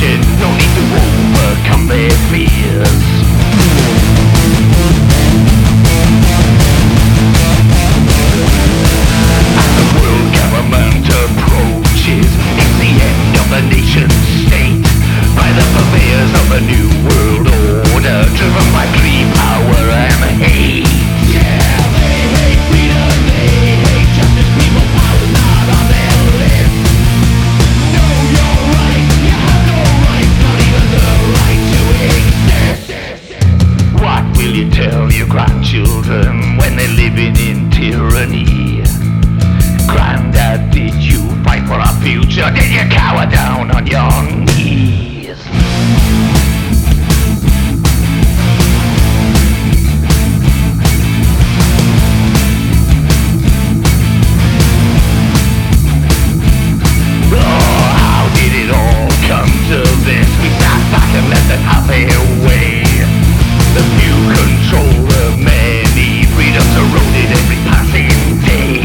no need to overcome their fears. As the world government approaches, it's the end of the nation state by the purveyors of a new world order, driven by greed, power and hate. Yeah, they hate freedom, they hate justice, people, power's not on their list. Know your rights, you have no rights, not even the right to exist. What will you tell your grandchildren when they're living in tyranny? Granddad, did you fight for our future? Did you cower down on your knees? Oh, how did it all come to this? We sat back and let them have their way. The few control the many, freedom's eroded every passing day.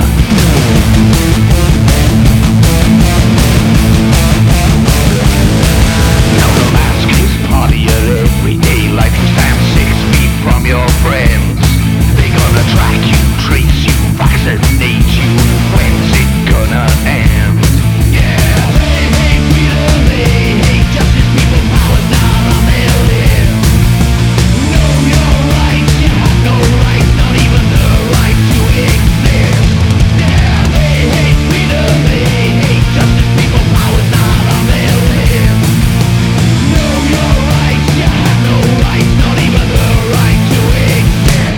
Now the mask is part of your everyday life. You stand 6 feet from your friends. They gonna track you, trace you, vaccinate you. When's it gonna end? Yeah, they hate freedom, they hate justice, people, power's not on their list. Know your rights, you have no rights, not even the right to exist. Yeah, they hate freedom, they hate justice, people, power's not on their list. Know your rights, you have no rights, not even the right to exist.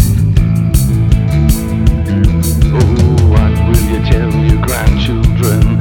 Oh, what will you tell your grandchildren